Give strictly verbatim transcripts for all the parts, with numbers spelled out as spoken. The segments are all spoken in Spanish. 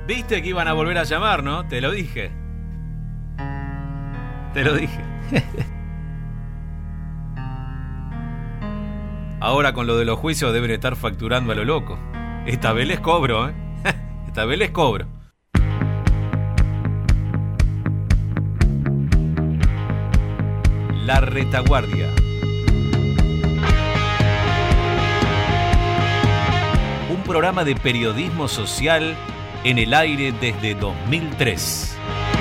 Viste que iban a volver a llamar, ¿no? Te lo dije. Te lo dije. Ahora con lo de los juicios deben estar facturando a lo loco. Esta vez les cobro, ¿eh? Esta vez les cobro. La Retaguardia. Un programa de periodismo social en el aire desde dos mil tres.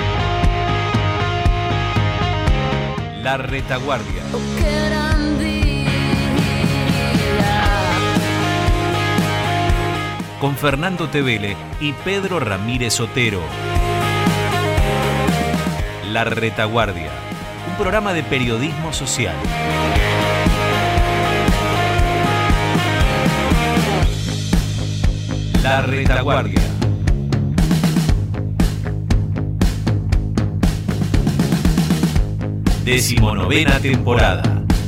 La Retaguardia. Con Fernando Tevele y Pedro Ramírez Otero. La Retaguardia. Un programa de periodismo social. La Retaguardia. Decimonovena temporada.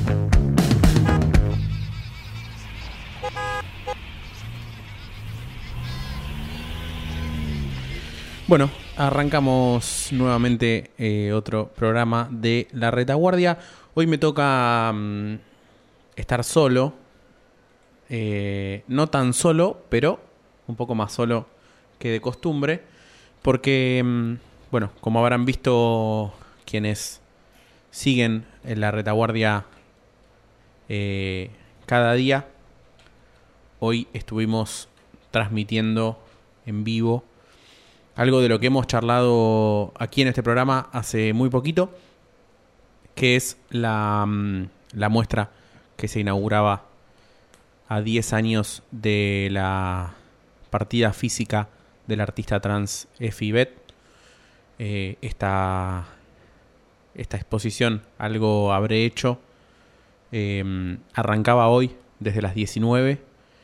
Bueno, arrancamos nuevamente eh, otro programa de La Retaguardia. Hoy me toca um, estar solo. Eh, no tan solo, pero un poco más solo que de costumbre. Porque, um, bueno, como habrán visto quienes siguen en La Retaguardia eh, cada día, hoy estuvimos transmitiendo en vivo algo de lo que hemos charlado aquí en este programa hace muy poquito, que es la, la muestra que se inauguraba a diez años de la partida física del artista trans Efi Bet. Eh, esta, esta exposición, Algo Habré Hecho, eh, arrancaba hoy desde las diecinueve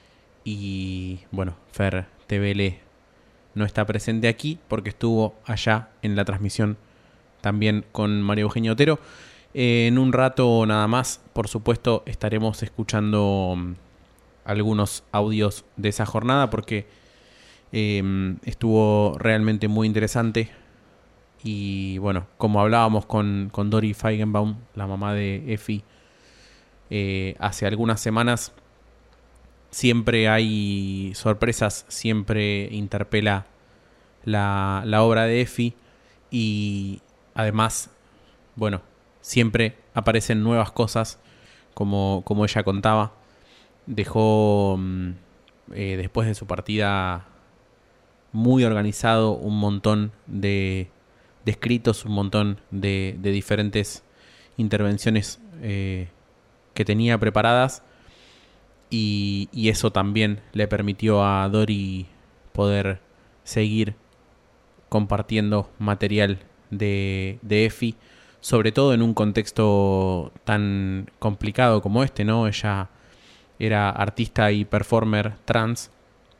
y, bueno, Fer Tevele no está presente aquí porque estuvo allá en la transmisión también con María Eugenia Otero. Eh, en un rato nada más, por supuesto, estaremos escuchando um, algunos audios de esa jornada porque eh, estuvo realmente muy interesante. Y bueno, como hablábamos con, con Dori Feigenbaum, la mamá de Efi, eh, hace algunas semanas, siempre hay sorpresas, siempre interpela la, la obra de Efi y además, bueno, siempre aparecen nuevas cosas, como, como ella contaba. Dejó, eh, después de su partida, muy organizado un montón de, de escritos, un montón de, de diferentes intervenciones eh, que tenía preparadas. Y, y eso también le permitió a Dori poder seguir compartiendo material de, de Efi, sobre todo en un contexto tan complicado como este, ¿no? Ella era artista y performer trans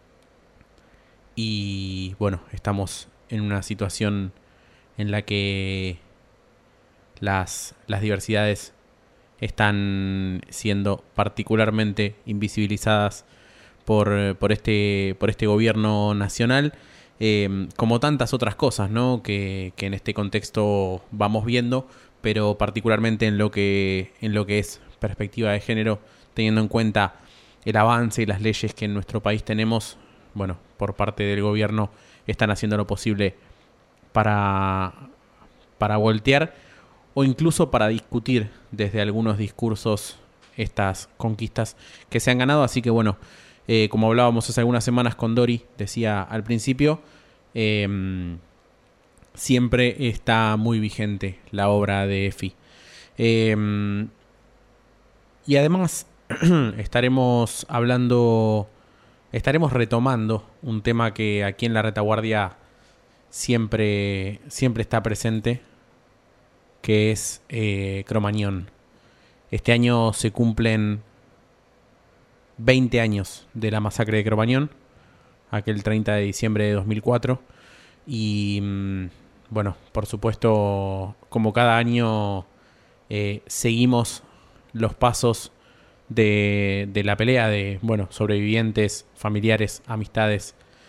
y, bueno, estamos en una situación en la que las, las diversidades están siendo particularmente invisibilizadas por, por, este, por este gobierno nacional, eh, como tantas otras cosas, ¿no? que, que en este contexto vamos viendo, pero particularmente en lo que, en lo que es perspectiva de género, teniendo en cuenta el avance y las leyes que en nuestro país tenemos, bueno, por parte del gobierno están haciendo lo posible para, para voltear o incluso para discutir desde algunos discursos estas conquistas que se han ganado. Así que bueno, eh, como hablábamos hace algunas semanas con Dori, decía al principio, eh, siempre está muy vigente la obra de Efi. Eh, y además estaremos hablando, estaremos retomando un tema que aquí en La Retaguardia siempre, siempre está presente, que es eh, Cromañón. Este año se cumplen veinte años de la masacre de Cromañón, aquel treinta de diciembre de dos mil cuatro. Y mmm, bueno, por supuesto, como cada año, eh, seguimos los pasos de, de la pelea de, bueno, sobrevivientes, familiares, amistades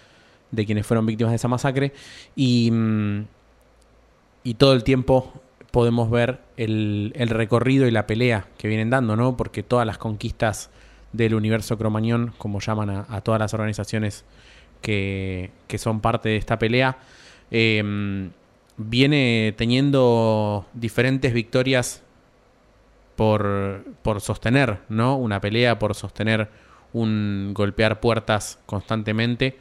de quienes fueron víctimas de esa masacre. Y, y todo el tiempo podemos ver el, el recorrido y la pelea que vienen dando, ¿no? Porque todas las conquistas del universo cromañón, como llaman a, a todas las organizaciones que, que son parte de esta pelea, eh, viene teniendo diferentes victorias por, por sostener, ¿no? Una pelea, por sostener un golpear puertas constantemente.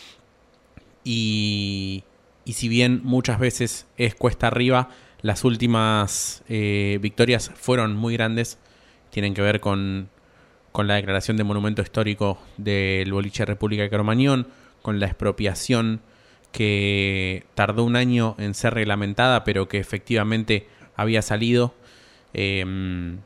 Y, y si bien muchas veces es cuesta arriba, las últimas eh, victorias fueron muy grandes. Tienen que ver con, con la declaración de monumento histórico del boliche República de Cromañón, con la expropiación que tardó un año en ser reglamentada, pero que efectivamente había salido. Eh,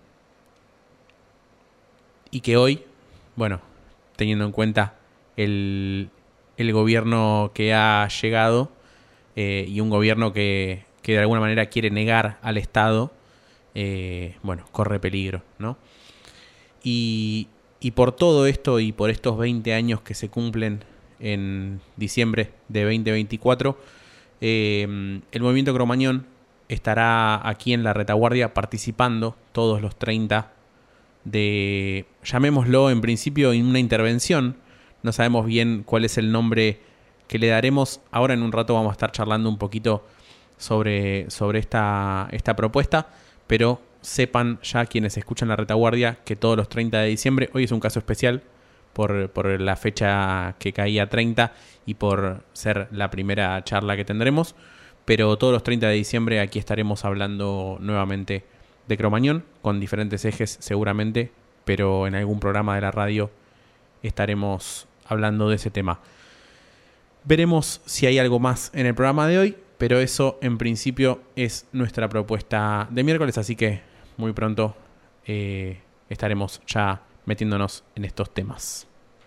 y que hoy, bueno, teniendo en cuenta el, el gobierno que ha llegado eh, y un gobierno que... que de alguna manera quiere negar al Estado, eh, bueno, corre peligro, ¿no? Y, y por todo esto y por estos veinte años que se cumplen en diciembre de veinte veinticuatro, eh, el Movimiento Cromañón estará aquí en la retaguardia participando todos los treinta de, llamémoslo en principio, en una intervención. No sabemos bien cuál es el nombre que le daremos. Ahora en un rato vamos a estar charlando un poquito sobre, sobre esta, esta propuesta, pero sepan ya quienes escuchan la retaguardia que todos los treinta de diciembre, hoy es un caso especial por, por la fecha que caía treinta y por ser la primera charla que tendremos, pero todos los treinta de diciembre aquí estaremos hablando nuevamente de Cromañón, con diferentes ejes seguramente, pero en algún programa de la radio estaremos hablando de ese tema. Veremos si hay algo más en el programa de hoy, pero eso en principio es nuestra propuesta de miércoles, así que muy pronto eh, estaremos ya metiéndonos en estos temas.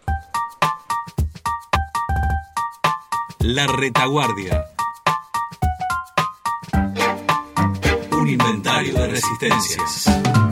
La retaguardia. Un inventario de resistencias.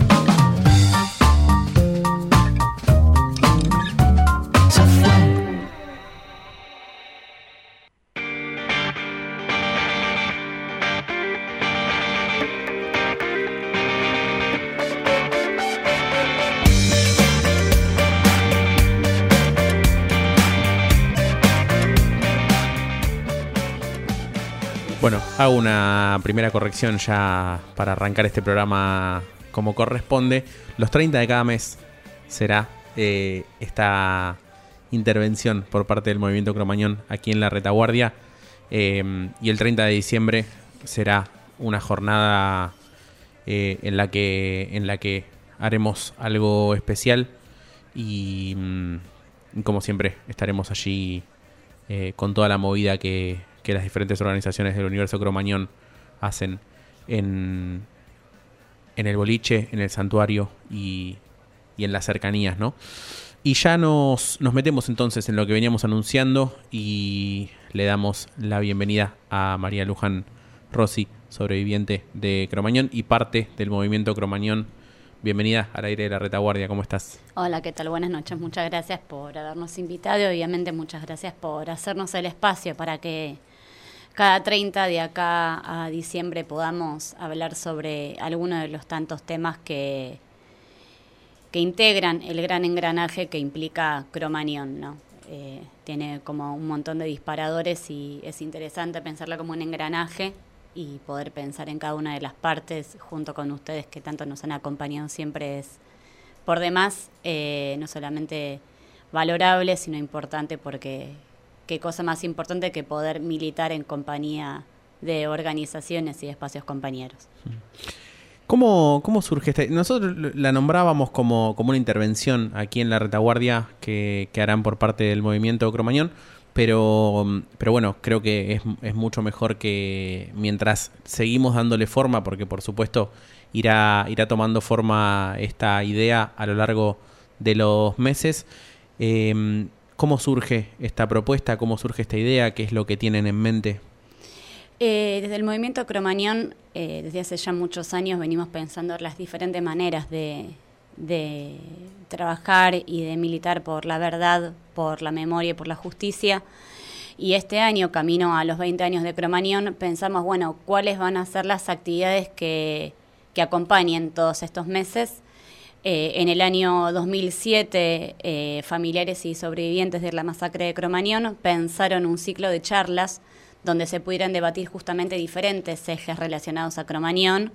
Bueno, hago una primera corrección ya para arrancar este programa como corresponde. Los treinta de cada mes será eh, esta intervención por parte del Movimiento Cromañón aquí en la retaguardia. Eh, y el treinta de diciembre será una jornada eh, en la que, en la que haremos algo especial. Y mm, como siempre estaremos allí eh, con toda la movida que... que las diferentes organizaciones del universo Cromañón hacen en, en el boliche, en el santuario y, y en las cercanías, ¿no? Y ya nos, nos metemos entonces en lo que veníamos anunciando y le damos la bienvenida a María Luján Rossi, sobreviviente de Cromañón y parte del movimiento Cromañón. Bienvenida al aire de la retaguardia, ¿cómo estás? Hola, ¿qué tal? Buenas noches, muchas gracias por habernos invitado y obviamente muchas gracias por hacernos el espacio para que cada treinta de acá a diciembre podamos hablar sobre algunos de los tantos temas que, que integran el gran engranaje que implica Cromañón, ¿no? Eh, tiene como un montón de disparadores y es interesante pensarla como un engranaje y poder pensar en cada una de las partes junto con ustedes que tanto nos han acompañado siempre es por demás eh, no solamente valorable sino importante, porque qué cosa más importante que poder militar en compañía de organizaciones y espacios compañeros. ¿Cómo, cómo surge esta? Nosotros la nombrábamos como, como una intervención aquí en la retaguardia que, que harán por parte del movimiento Cromañón, pero, pero bueno, creo que es, es mucho mejor que mientras seguimos dándole forma, porque por supuesto irá, irá tomando forma esta idea a lo largo de los meses. Eh, ¿Cómo surge esta propuesta? ¿Cómo surge esta idea? ¿Qué es lo que tienen en mente? Eh, desde el movimiento Cromañón, eh, desde hace ya muchos años, venimos pensando en las diferentes maneras de, de trabajar y de militar por la verdad, por la memoria y por la justicia. Y este año, camino a los veinte años de Cromañón, pensamos, bueno, ¿cuáles van a ser las actividades que, que acompañen todos estos meses? Eh, en el año dos mil siete, eh, familiares y sobrevivientes de la masacre de Cromañón pensaron un ciclo de charlas donde se pudieran debatir justamente diferentes ejes relacionados a Cromañón.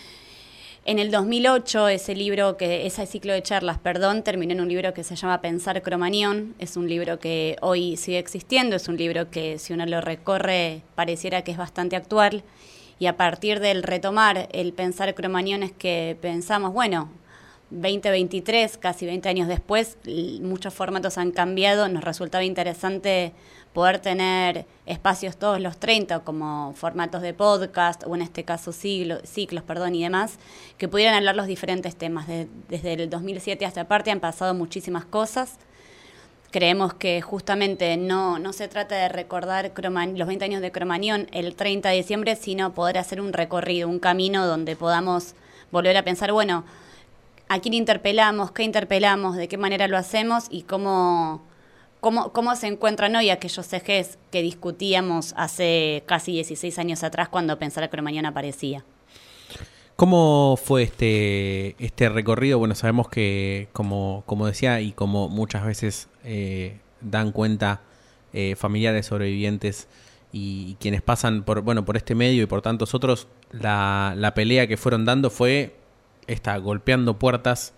En el dos mil ocho, ese libro, que ese ciclo de charlas, perdón, terminó en un libro que se llama Pensar Cromañón. Es un libro que hoy sigue existiendo, es un libro que si uno lo recorre pareciera que es bastante actual. Y a partir del retomar el Pensar Cromañón es que pensamos, bueno, veinte veintitrés, casi veinte años después, muchos formatos han cambiado, nos resultaba interesante poder tener espacios todos los treinta, como formatos de podcast, o en este caso siglo, ciclos perdón, y demás, que pudieran hablar los diferentes temas. De, desde el dos mil siete hasta aparte han pasado muchísimas cosas. Creemos que justamente no, no se trata de recordar Croman, los veinte años de Cromañón el treinta de diciembre, sino poder hacer un recorrido, un camino donde podamos volver a pensar, bueno, a quién interpelamos, qué interpelamos, de qué manera lo hacemos y cómo, cómo, cómo se encuentran hoy aquellos ejes que discutíamos hace casi dieciséis años atrás cuando Pensar Cromañón aparecía. ¿Cómo fue este, este recorrido? Bueno, sabemos que, como, como decía, y como muchas veces eh, dan cuenta eh, familiares sobrevivientes y, y quienes pasan por, bueno, por este medio y por tantos otros, la, la pelea que fueron dando fue está golpeando puertas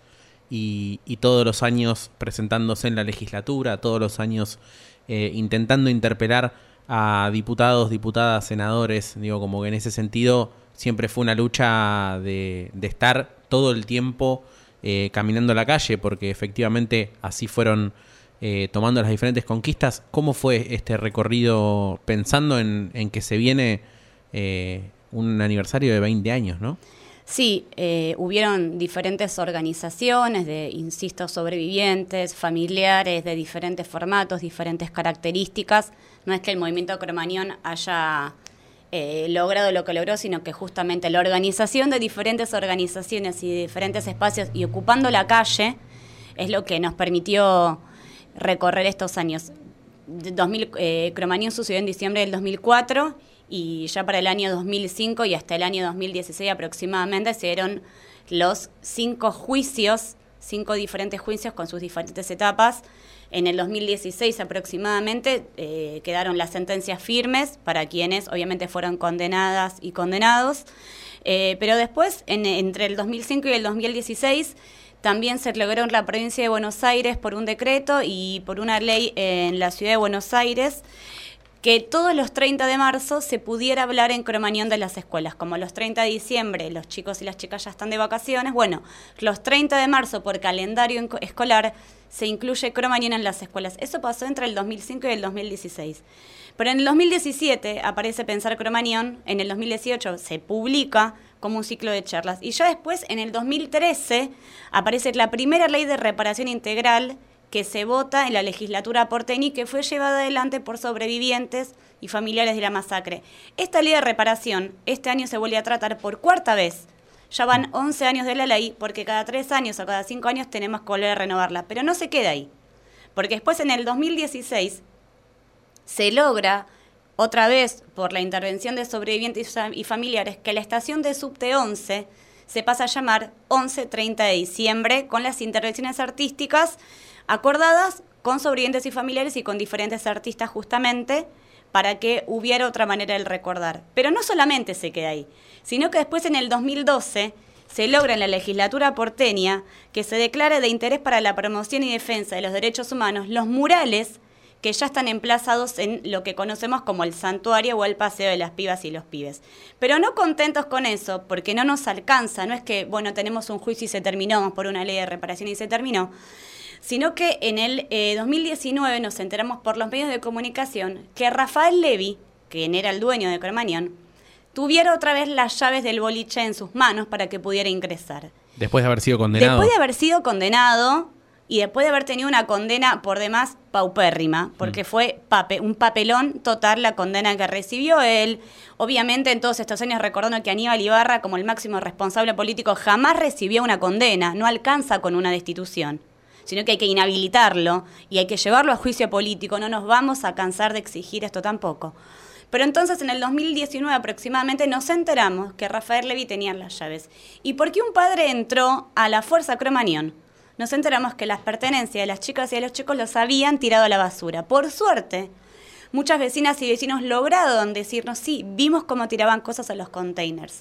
y, y todos los años presentándose en la legislatura, todos los años eh, intentando interpelar a diputados, diputadas, senadores. Digo, como que en ese sentido siempre fue una lucha de, de estar todo el tiempo eh, caminando la calle, porque efectivamente así fueron eh, tomando las diferentes conquistas. ¿Cómo fue este recorrido pensando en, en que se viene eh, un aniversario de veinte años, ¿no? Sí, eh, hubieron diferentes organizaciones de, insisto, sobrevivientes, familiares de diferentes formatos, diferentes características. No es que el movimiento Cromañón haya eh, logrado lo que logró, sino que justamente la organización de diferentes organizaciones y de diferentes espacios y ocupando la calle es lo que nos permitió recorrer estos años. dos mil, eh, Cromañón sucedió en diciembre del dos mil cuatro y ya para el año dos mil cinco y hasta el año dos mil dieciséis aproximadamente se dieron los cinco juicios, cinco diferentes juicios con sus diferentes etapas. En el dos mil dieciséis aproximadamente eh, quedaron las sentencias firmes para quienes obviamente fueron condenadas y condenados, eh, pero después en, entre el dos mil cinco y el dos mil dieciséis también se logró en la provincia de Buenos Aires por un decreto y por una ley en la ciudad de Buenos Aires que todos los treinta de marzo se pudiera hablar en Cromañón de las escuelas. Como los treinta de diciembre los chicos y las chicas ya están de vacaciones, bueno, los treinta de marzo por calendario escolar se incluye Cromañón en las escuelas. Eso pasó entre el dos mil cinco y el dos mil dieciséis. Pero en el dos mil diecisiete aparece Pensar Cromañón, en el dos mil dieciocho se publica como un ciclo de charlas. Y ya después, en el dos mil trece, aparece la primera ley de reparación integral que se vota en la legislatura porteña y que fue llevada adelante por sobrevivientes y familiares de la masacre. Esta ley de reparación este año se vuelve a tratar por cuarta vez. Ya van once años de la ley, porque cada tres años o cada cinco años tenemos que volver a renovarla. Pero no se queda ahí, porque después en el dos mil dieciséis se logra, otra vez por la intervención de sobrevivientes y familiares, que la estación de subte once se pasa a llamar once treinta de diciembre, con las intervenciones artísticas acordadas con sobrevivientes y familiares y con diferentes artistas justamente para que hubiera otra manera de recordar. Pero no solamente se queda ahí, sino que después en el dos mil doce se logra en la legislatura porteña que se declare de interés para la promoción y defensa de los derechos humanos los murales que ya están emplazados en lo que conocemos como el santuario o el paseo de las pibas y los pibes. Pero no contentos con eso, porque no nos alcanza, no es que, bueno, tenemos un juicio y se terminó por una ley de reparación y se terminó, sino que en el eh, dos mil diecinueve nos enteramos por los medios de comunicación que Rafael Levy, quien era el dueño de Cromañón, tuviera otra vez las llaves del boliche en sus manos para que pudiera ingresar. Después de haber sido condenado. Después de haber sido condenado y después de haber tenido una condena por demás paupérrima, porque mm. fue pape, un papelón total la condena que recibió él. Obviamente en todos estos años recordando que Aníbal Ibarra, como el máximo responsable político, jamás recibió una condena, no alcanza con una destitución. sino que hay que inhabilitarlo y hay que llevarlo a juicio político. No nos vamos a cansar de exigir esto tampoco. Pero entonces en el dos mil diecinueve aproximadamente nos enteramos que Rafael Levy tenía las llaves. ¿Y por qué un padre entró a la Fuerza Cromañón? Nos enteramos que las pertenencias de las chicas y de los chicos los habían tirado a la basura. Por suerte, muchas vecinas y vecinos lograron decirnos, sí, vimos cómo tiraban cosas a los containers.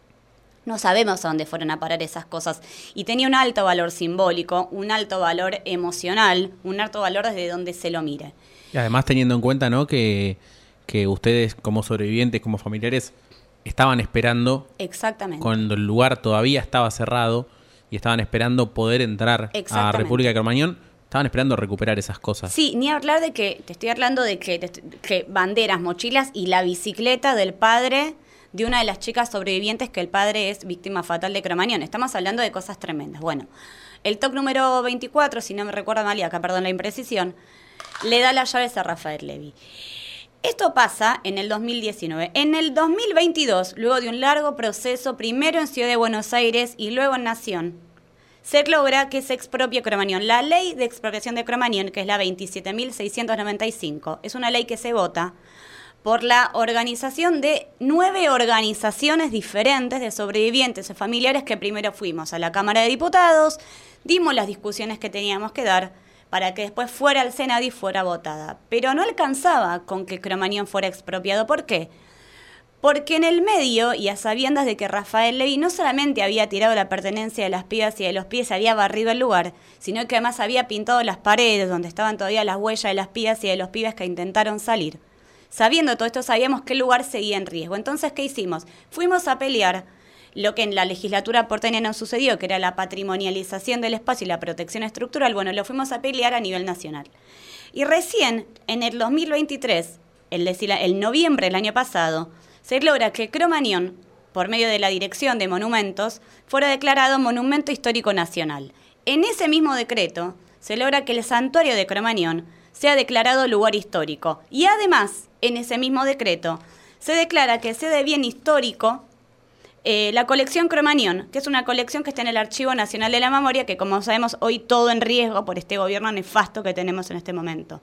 No sabemos a dónde fueron a parar esas cosas. Y tenía un alto valor simbólico, un alto valor emocional, un alto valor desde donde se lo mire. Y además teniendo en cuenta, ¿no?, que, que ustedes como sobrevivientes, como familiares, estaban esperando. Exactamente. Cuando el lugar todavía estaba cerrado y estaban esperando poder entrar a República de Cromañón, estaban esperando recuperar esas cosas. Sí, ni hablar de que, te estoy hablando de que, de que banderas, mochilas y la bicicleta del padre de una de las chicas sobrevivientes, que el padre es víctima fatal de Cromañón. Estamos hablando de cosas tremendas. Bueno, el T O C número veinticuatro, si no me recuerdo mal, y acá perdón la imprecisión, le da las llaves a Rafael Levy. Esto pasa en el dos mil diecinueve. En el dos mil veintidós, luego de un largo proceso, primero en Ciudad de Buenos Aires y luego en Nación, se logra que se expropie Cromañón. La ley de expropiación de Cromañón, que es la veintisiete mil seiscientos noventa y cinco, es una ley que se vota por la organización de nueve organizaciones diferentes de sobrevivientes o familiares que primero fuimos a la Cámara de Diputados, dimos las discusiones que teníamos que dar para que después fuera al Senado y fuera votada. Pero no alcanzaba con que Cromañón fuera expropiado. ¿Por qué? Porque en el medio, y a sabiendas de que Rafael Levy no solamente había tirado la pertenencia de las pibas y de los pies, había barrido el lugar, sino que además había pintado las paredes donde estaban todavía las huellas de las pibas y de los pibes que intentaron salir. Sabiendo todo esto, sabíamos que el lugar seguía en riesgo. Entonces, ¿qué hicimos? Fuimos a pelear lo que en la legislatura porteña no sucedió, que era la patrimonialización del espacio y la protección estructural. Bueno, lo fuimos a pelear a nivel nacional. Y recién, en el dos mil veintitrés, el, decir, el noviembre del año pasado, se logra que Cromañón, por medio de la Dirección de Monumentos, fuera declarado Monumento Histórico Nacional. En ese mismo decreto, se logra que el santuario de Cromañón sea declarado lugar histórico. Y además, en ese mismo decreto, se declara que sea de bien histórico eh, la colección Cromañón, que es una colección que está en el Archivo Nacional de la Memoria, que como sabemos hoy todo en riesgo por este gobierno nefasto que tenemos en este momento.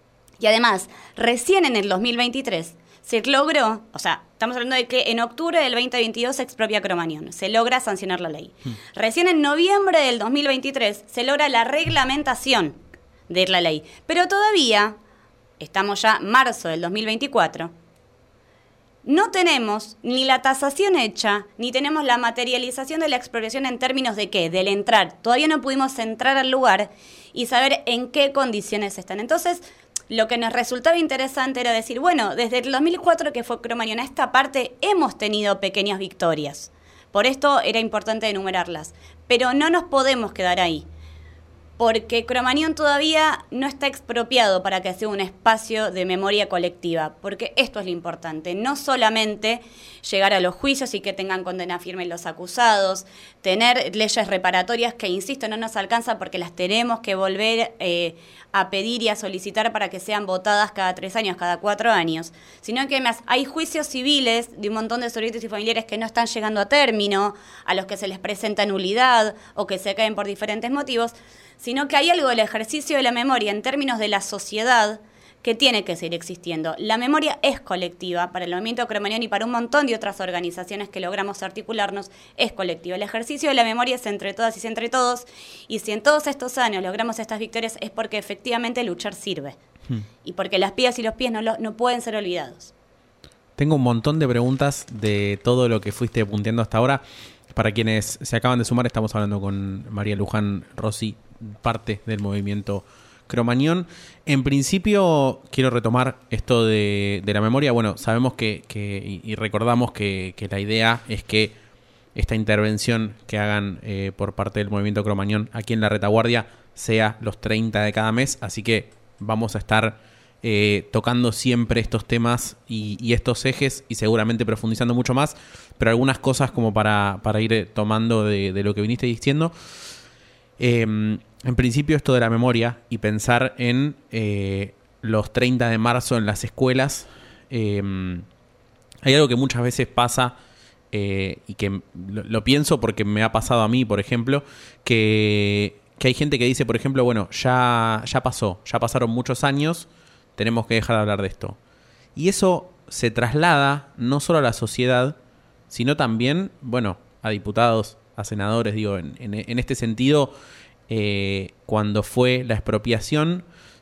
Y además, recién en el dos mil veintitrés se logró, o sea, estamos hablando de que en octubre del veinte veintidós se expropia Cromañón, se logra sancionar la ley. Hmm. Recién en noviembre del dos mil veintitrés se logra la reglamentación de la ley, pero todavía, estamos ya en marzo del dos mil veinticuatro, no tenemos ni la tasación hecha, ni tenemos la materialización de la expropiación en términos de qué, del entrar. Todavía no pudimos entrar al lugar y saber en qué condiciones están. Entonces, lo que nos resultaba interesante era decir, bueno, desde el dos mil cuatro que fue Cromañón a esta parte hemos tenido pequeñas victorias. Por esto era importante enumerarlas. Pero no nos podemos quedar ahí, porque Cromañón todavía no está expropiado para que sea un espacio de memoria colectiva, porque esto es lo importante, no solamente llegar a los juicios y que tengan condena firme los acusados, tener leyes reparatorias que, insisto, no nos alcanza porque las tenemos que volver eh, a pedir y a solicitar para que sean votadas cada tres años, cada cuatro años, sino que además hay juicios civiles de un montón de sobrevivientes y familiares que no están llegando a término, a los que se les presenta nulidad o que se caen por diferentes motivos, sino que hay algo del ejercicio de la memoria en términos de la sociedad que tiene que seguir existiendo. La memoria es colectiva, para el movimiento Cromañón y para un montón de otras organizaciones que logramos articularnos, es colectiva. El ejercicio de la memoria es entre todas y es entre todos, y si en todos estos años logramos estas victorias es porque efectivamente luchar sirve, hmm. y porque las pibas y los pies no, lo, no pueden ser olvidados. Tengo un montón de preguntas de todo lo que fuiste punteando hasta ahora. Para quienes se acaban de sumar, estamos hablando con María Luján Rossi, parte del movimiento Cromañón. En principio, quiero retomar esto de, de la memoria. Bueno, sabemos que, que y, y recordamos que, que la idea es que esta intervención que hagan eh, por parte del movimiento Cromañón aquí en la retaguardia sea los treinta de cada mes, así que vamos a estar eh, tocando siempre estos temas y, y estos ejes y seguramente profundizando mucho más, pero algunas cosas como para, para ir tomando de, de lo que viniste diciendo. Eh, en principio esto de la memoria y pensar en eh, los treinta de marzo en las escuelas, eh, hay algo que muchas veces pasa eh, y que lo, lo pienso porque me ha pasado a mí, por ejemplo, que, que hay gente que dice, por ejemplo, bueno, ya, ya pasó, ya pasaron muchos años, tenemos que dejar de hablar de esto. Y eso se traslada no solo a la sociedad, sino también, bueno, a diputados, a senadores, digo, en, en, en este sentido, eh, cuando fue la expropiación,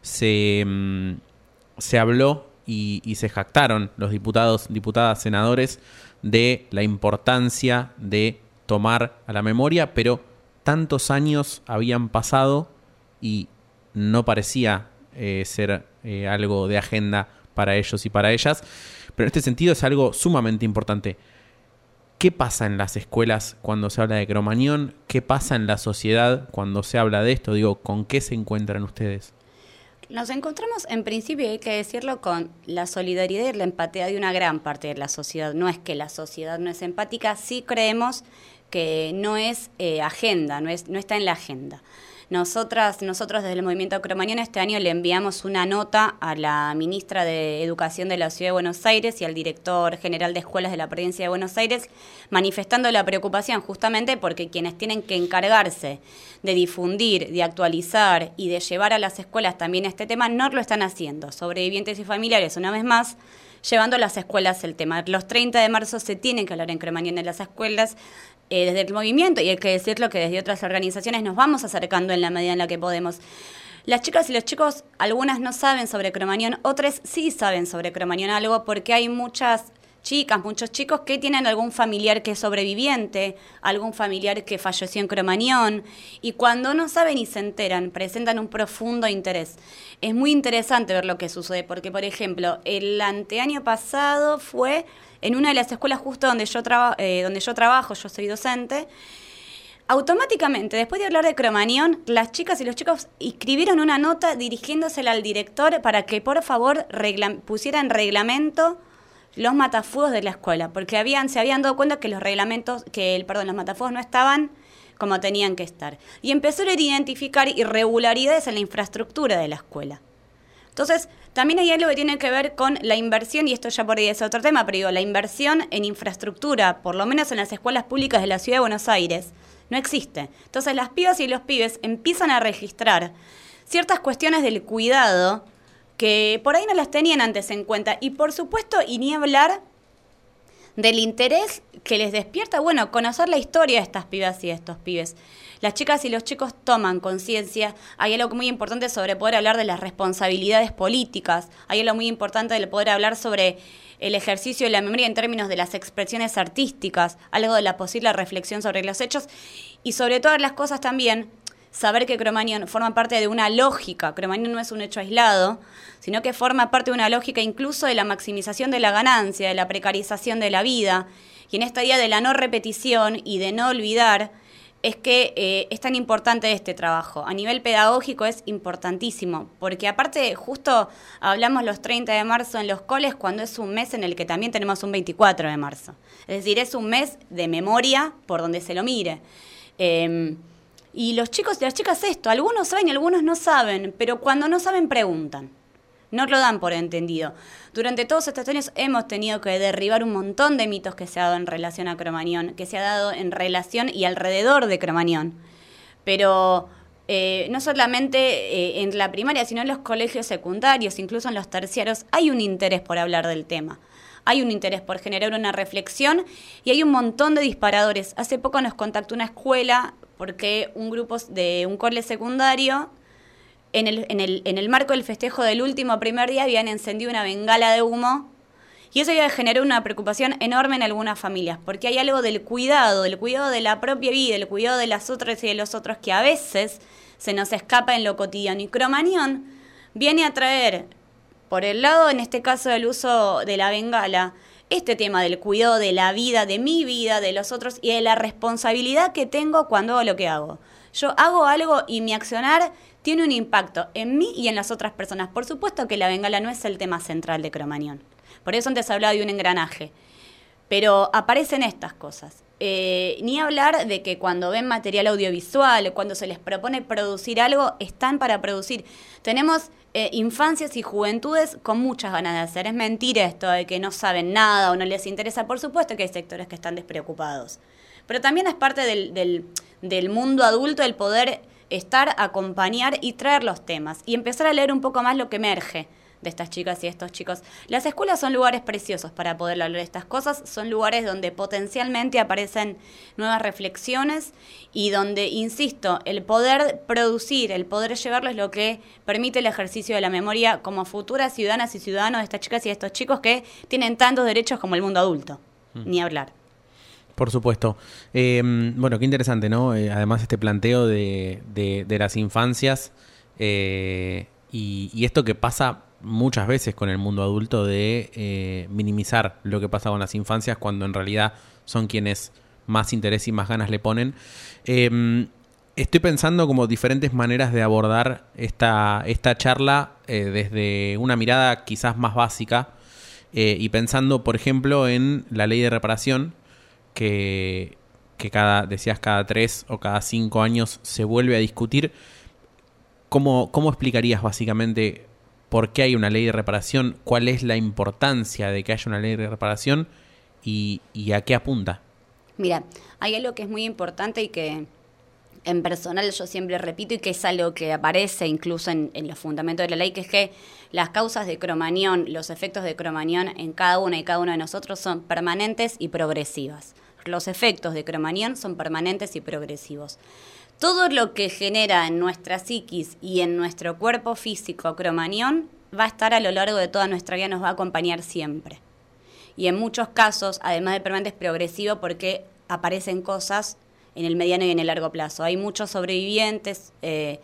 se, mm, se habló y, y se jactaron los diputados, diputadas, senadores de la importancia de tomar a la memoria, pero tantos años habían pasado y no parecía eh, ser eh, algo de agenda para ellos y para ellas, pero en este sentido es algo sumamente importante. ¿Qué pasa en las escuelas cuando se habla de Cromañón? ¿Qué pasa en la sociedad cuando se habla de esto? Digo, ¿con qué se encuentran ustedes? Nos encontramos, en principio, hay que decirlo, con la solidaridad y la empatía de una gran parte de la sociedad. No es que la sociedad no es empática, sí creemos que no es eh, agenda, no, es, no está en la agenda. Nosotras, nosotros desde el Movimiento Cromañón este año le enviamos una nota a la ministra de Educación de la Ciudad de Buenos Aires y al director general de escuelas de la provincia de Buenos Aires, manifestando la preocupación justamente porque quienes tienen que encargarse de difundir, de actualizar y de llevar a las escuelas también este tema no lo están haciendo. Sobrevivientes y familiares, una vez más, llevando a las escuelas el tema. Los treinta de marzo se tienen que hablar en Cromañón en las escuelas. Eh, desde el movimiento, y hay que decirlo que desde otras organizaciones nos vamos acercando en la medida en la que podemos. Las chicas y los chicos, algunas no saben sobre Cromañón, otras sí saben sobre Cromañón algo, porque hay muchas chicas, muchos chicos que tienen algún familiar que es sobreviviente, algún familiar que falleció en Cromañón, y cuando no saben y se enteran, presentan un profundo interés. Es muy interesante ver lo que sucede, porque, por ejemplo, el anteaño pasado fue en una de las escuelas justo donde yo, traba, eh, donde yo trabajo, yo soy docente. Automáticamente, después de hablar de Cromañón, las chicas y los chicos escribieron una nota dirigiéndosela al director para que por favor regla- pusiera en reglamento los matafuegos de la escuela, porque habían, se habían dado cuenta que los reglamentos, que el, perdón, los matafuegos no estaban como tenían que estar. Y empezaron a identificar irregularidades en la infraestructura de la escuela. Entonces, también hay algo que tiene que ver con la inversión, y esto ya por ahí es otro tema, pero digo, la inversión en infraestructura, por lo menos en las escuelas públicas de la Ciudad de Buenos Aires, no existe. Entonces, las pibas y los pibes empiezan a registrar ciertas cuestiones del cuidado que por ahí no las tenían antes en cuenta. Y por supuesto, y ni hablar del interés que les despierta, bueno, conocer la historia de estas pibas y de estos pibes. Las chicas y los chicos toman conciencia. Hay algo muy importante sobre poder hablar de las responsabilidades políticas. Hay algo muy importante de poder hablar sobre el ejercicio de la memoria en términos de las expresiones artísticas, algo de la posible reflexión sobre los hechos y sobre todas las cosas también saber que Cromañón forma parte de una lógica. Cromañón no es un hecho aislado, sino que forma parte de una lógica incluso de la maximización de la ganancia, de la precarización de la vida. Y en esta idea de la no repetición y de no olvidar, es que eh, es tan importante este trabajo. A nivel pedagógico es importantísimo, porque aparte justo hablamos los treinta de marzo en los coles cuando es un mes en el que también tenemos un veinticuatro de marzo. Es decir, es un mes de memoria por donde se lo mire. Eh, y los chicos y las chicas esto, algunos saben y algunos no saben, pero cuando no saben preguntan. No lo dan por entendido. Durante todos estos años hemos tenido que derribar un montón de mitos que se ha dado en relación a Cromañón, que se ha dado en relación y alrededor de Cromañón. Pero eh, no solamente eh, en la primaria, sino en los colegios secundarios, incluso en los terciarios, hay un interés por hablar del tema. Hay un interés por generar una reflexión y hay un montón de disparadores. Hace poco nos contactó una escuela porque un grupo de un cole secundario... En el, en, el, en el marco del festejo del último primer día habían encendido una bengala de humo y eso ya generó una preocupación enorme en algunas familias, porque hay algo del cuidado, del cuidado de la propia vida, del cuidado de las otras y de los otros que a veces se nos escapa en lo cotidiano. Y Cromañón viene a traer, por el lado, en este caso del uso de la bengala, este tema del cuidado de la vida, de mi vida, de los otros y de la responsabilidad que tengo cuando hago lo que hago. Yo hago algo y mi accionar tiene un impacto en mí y en las otras personas. Por supuesto que la bengala no es el tema central de Cromañón. Por eso antes hablaba de un engranaje. Pero aparecen estas cosas. Eh, ni hablar de que cuando ven material audiovisual, cuando se les propone producir algo, están para producir. Tenemos eh, infancias y juventudes con muchas ganas de hacer. Es mentira esto de que no saben nada o no les interesa. Por supuesto que hay sectores que están despreocupados. Pero también es parte del, del, del mundo adulto el poder estar, acompañar y traer los temas y empezar a leer un poco más lo que emerge de estas chicas y de estos chicos. Las escuelas son lugares preciosos para poder hablar de estas cosas, son lugares donde potencialmente aparecen nuevas reflexiones y donde, insisto, el poder producir, el poder llevarlo es lo que permite el ejercicio de la memoria como futuras ciudadanas y ciudadanos de estas chicas y de estos chicos que tienen tantos derechos como el mundo adulto, mm. ni hablar. Por supuesto. Eh, bueno, qué interesante, ¿no? Eh, además este planteo de, de, de las infancias eh, y, y esto que pasa muchas veces con el mundo adulto de eh, minimizar lo que pasa con las infancias cuando en realidad son quienes más interés y más ganas le ponen. Eh, estoy pensando como diferentes maneras de abordar esta, esta charla eh, desde una mirada quizás más básica eh, y pensando, por ejemplo, en la ley de reparación que, que cada, decías, cada tres o cada cinco años se vuelve a discutir. ¿Cómo, cómo explicarías básicamente por qué hay una ley de reparación? ¿Cuál es la importancia de que haya una ley de reparación? ¿Y, y a qué apunta? Mira, hay algo que es muy importante y que en personal yo siempre repito y que es algo que aparece incluso en, en los fundamentos de la ley, que es que las causas de Cromañón, los efectos de Cromañón en cada una y cada uno de nosotros son permanentes y progresivas. Los efectos de Cromañón son permanentes y progresivos. Todo lo que genera en nuestra psiquis y en nuestro cuerpo físico Cromañón va a estar a lo largo de toda nuestra vida, nos va a acompañar siempre. Y en muchos casos, además de permanente, es progresivo porque aparecen cosas en el mediano y en el largo plazo. Hay muchos sobrevivientes eh,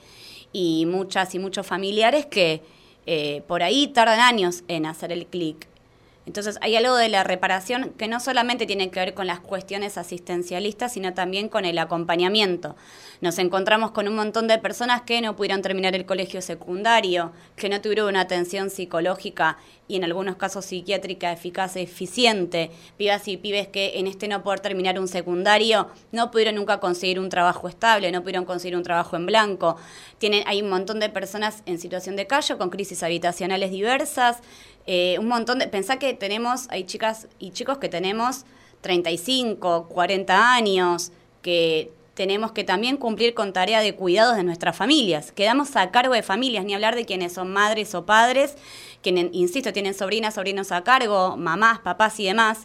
y muchas y muchos familiares que eh, por ahí tardan años en hacer el clic. Entonces hay algo de la reparación que no solamente tiene que ver con las cuestiones asistencialistas, sino también con el acompañamiento. Nos encontramos con un montón de personas que no pudieron terminar el colegio secundario, que no tuvieron una atención psicológica y en algunos casos psiquiátrica eficaz e eficiente, pibas y pibes que en este no poder terminar un secundario no pudieron nunca conseguir un trabajo estable, no pudieron conseguir un trabajo en blanco. Tienen, hay un montón de personas en situación de calle con crisis habitacionales diversas, eh, un montón de... Pensá que tenemos, hay chicas y chicos que tenemos treinta y cinco, cuarenta años, que tenemos que también cumplir con tarea de cuidados de nuestras familias. Quedamos a cargo de familias, ni hablar de quienes son madres o padres, quienes, insisto, tienen sobrinas, sobrinos a cargo, mamás, papás y demás,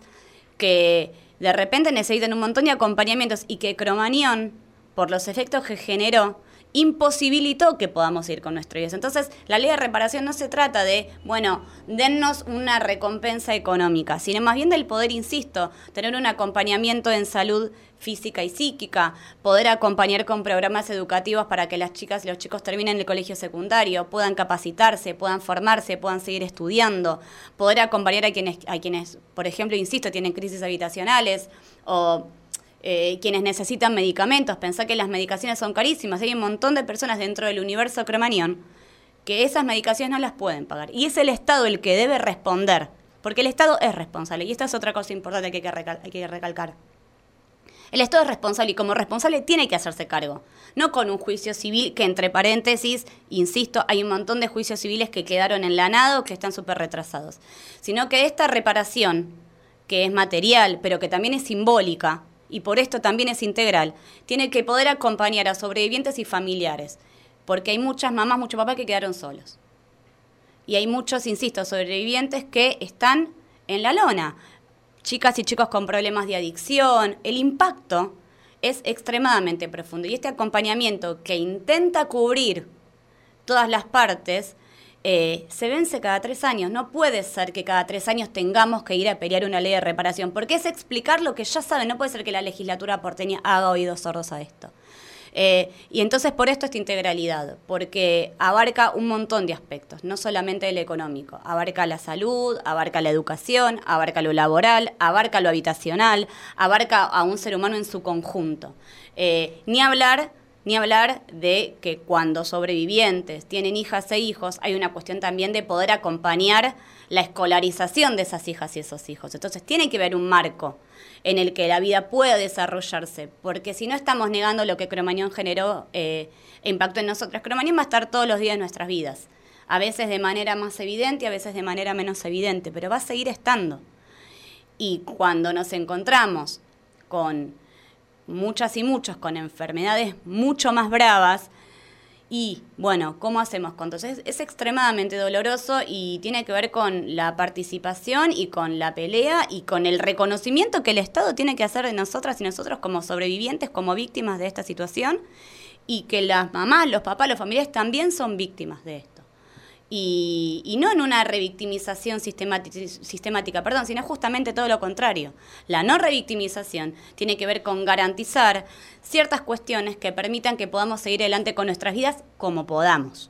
que de repente necesitan un montón de acompañamientos y que Cromañón, por los efectos que generó, imposibilitó que podamos ir con nuestros hijos. Entonces, la ley de reparación no se trata de, bueno, dennos una recompensa económica, sino más bien del poder, insisto, tener un acompañamiento en salud física y psíquica, poder acompañar con programas educativos para que las chicas y los chicos terminen el colegio secundario, puedan capacitarse, puedan formarse, puedan seguir estudiando, poder acompañar a quienes, a quienes, por ejemplo, insisto, tienen crisis habitacionales o Eh, quienes necesitan medicamentos. Pensá que las medicaciones son carísimas. Hay un montón de personas dentro del universo Cromañón que esas medicaciones no las pueden pagar. Y es el Estado el que debe responder, porque el Estado es responsable. Y esta es otra cosa importante que hay que, recal- hay que recalcar. El Estado es responsable y como responsable tiene que hacerse cargo. No con un juicio civil que, entre paréntesis, insisto, hay un montón de juicios civiles que quedaron en la nada o que están súper retrasados. Sino que esta reparación, que es material, pero que también es simbólica, y por esto también es integral, tiene que poder acompañar a sobrevivientes y familiares, porque hay muchas mamás, muchos papás que quedaron solos. Y hay muchos, insisto, sobrevivientes que están en la lona. Chicas y chicos con problemas de adicción. El impacto es extremadamente profundo. Y este acompañamiento que intenta cubrir todas las partes Eh, se vence cada tres años. No puede ser que cada tres años tengamos que ir a pelear una ley de reparación, porque es explicar lo que ya saben. No puede ser que la legislatura porteña haga oídos sordos a esto. Eh, y entonces por esto esta integralidad, porque abarca un montón de aspectos, no solamente el económico. Abarca la salud, abarca la educación, abarca lo laboral, abarca lo habitacional, abarca a un ser humano en su conjunto. Eh, ni hablar... Ni hablar de que cuando sobrevivientes tienen hijas e hijos, hay una cuestión también de poder acompañar la escolarización de esas hijas y esos hijos. Entonces tiene que haber un marco en el que la vida pueda desarrollarse, porque si no estamos negando lo que Cromañón generó eh, e impactó en nosotros. Cromañón va a estar todos los días en nuestras vidas, a veces de manera más evidente, a veces de manera menos evidente, pero va a seguir estando. Y cuando nos encontramos con muchas y muchos con enfermedades mucho más bravas, Y, bueno, ¿cómo hacemos con todo? Es, es extremadamente doloroso y tiene que ver con la participación y con la pelea y con el reconocimiento que el Estado tiene que hacer de nosotras y nosotros como sobrevivientes, como víctimas de esta situación, y que las mamás, los papás, los familiares también son víctimas de esto. Y, y no en una revictimización sistemática, sistemática, perdón, sino justamente todo lo contrario. La no revictimización tiene que ver con garantizar ciertas cuestiones que permitan que podamos seguir adelante con nuestras vidas como podamos.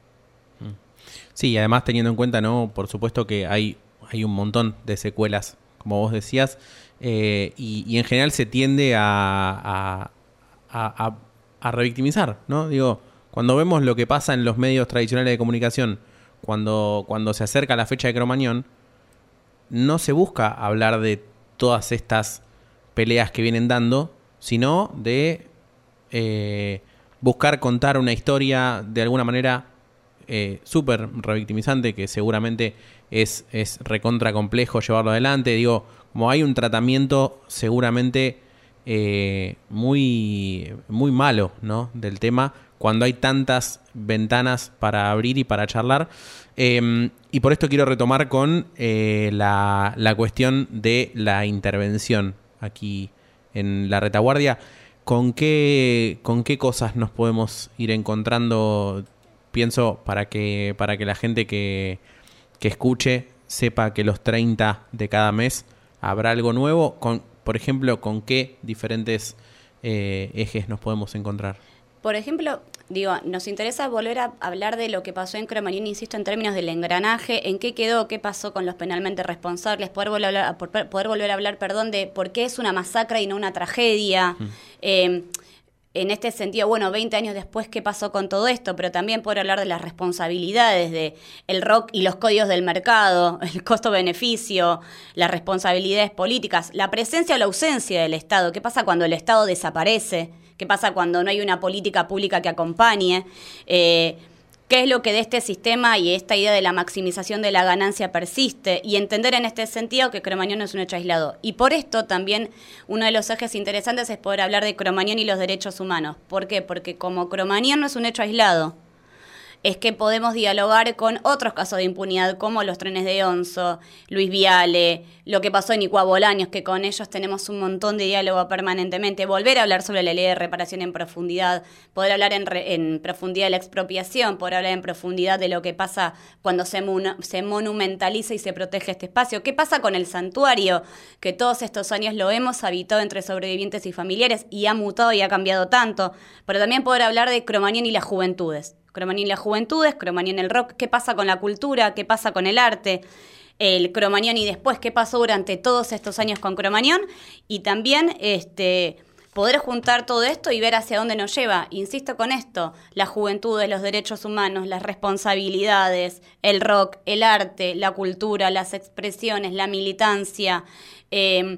Sí, y además teniendo en cuenta, ¿no? Por supuesto que hay, hay un montón de secuelas, como vos decías, eh, y, y en general se tiende a, a, a, a, a revictimizar, ¿no? Digo, cuando vemos lo que pasa en los medios tradicionales de comunicación, cuando, cuando se acerca la fecha de Cromañón, no se busca hablar de todas estas peleas que vienen dando, sino de eh, buscar contar una historia de alguna manera eh, súper revictimizante, que seguramente es, es recontra complejo llevarlo adelante. Digo, como hay un tratamiento seguramente eh, muy, muy malo, ¿no?, del tema, cuando hay tantas ventanas para abrir y para charlar. Eh, y por esto quiero retomar con eh, la, la cuestión de la intervención aquí en la retaguardia. ¿Con qué, con qué cosas nos podemos ir encontrando? Pienso para que, para que la gente que, que escuche sepa que los treinta de cada mes habrá algo nuevo. Con, por ejemplo, ¿con qué diferentes eh, ejes nos podemos encontrar? Por ejemplo, digo, nos interesa volver a hablar de lo que pasó en Cromañón, insisto, en términos del engranaje, en qué quedó, qué pasó con los penalmente responsables, poder volver a hablar, poder volver a hablar, perdón, de por qué es una masacre y no una tragedia. Mm. Eh, en este sentido, bueno, veinte años después, ¿qué pasó con todo esto? Pero también poder hablar de las responsabilidades de el rock y los códigos del mercado, el costo-beneficio, las responsabilidades políticas, la presencia o la ausencia del Estado. ¿Qué pasa cuando el Estado desaparece? ¿Qué pasa cuando no hay una política pública que acompañe? Eh, ¿Qué es lo que de este sistema y esta idea de la maximización de la ganancia persiste? Y entender en este sentido que Cromañón no es un hecho aislado. Y por esto también uno de los ejes interesantes es poder hablar de Cromañón y los derechos humanos. ¿Por qué? Porque como Cromañón no es un hecho aislado, es que podemos dialogar con otros casos de impunidad, como los trenes de Onso, Luis Viale, lo que pasó en Icua Bolaños, que con ellos tenemos un montón de diálogo permanentemente, volver a hablar sobre la ley de reparación en profundidad, poder hablar en, re, en profundidad de la expropiación, poder hablar en profundidad de lo que pasa cuando se, mon, se monumentaliza y se protege este espacio. ¿Qué pasa con el santuario? Que todos estos años lo hemos habitado entre sobrevivientes y familiares y ha mutado y ha cambiado tanto. Pero también poder hablar de Cromañón y las juventudes. Cromañón y las juventudes, Cromañón el rock, qué pasa con la cultura, qué pasa con el arte, el Cromañón y después qué pasó durante todos estos años con Cromañón, y también este, poder juntar todo esto y ver hacia dónde nos lleva. Insisto con esto, las juventudes, los derechos humanos, las responsabilidades, el rock, el arte, la cultura, las expresiones, la militancia, eh,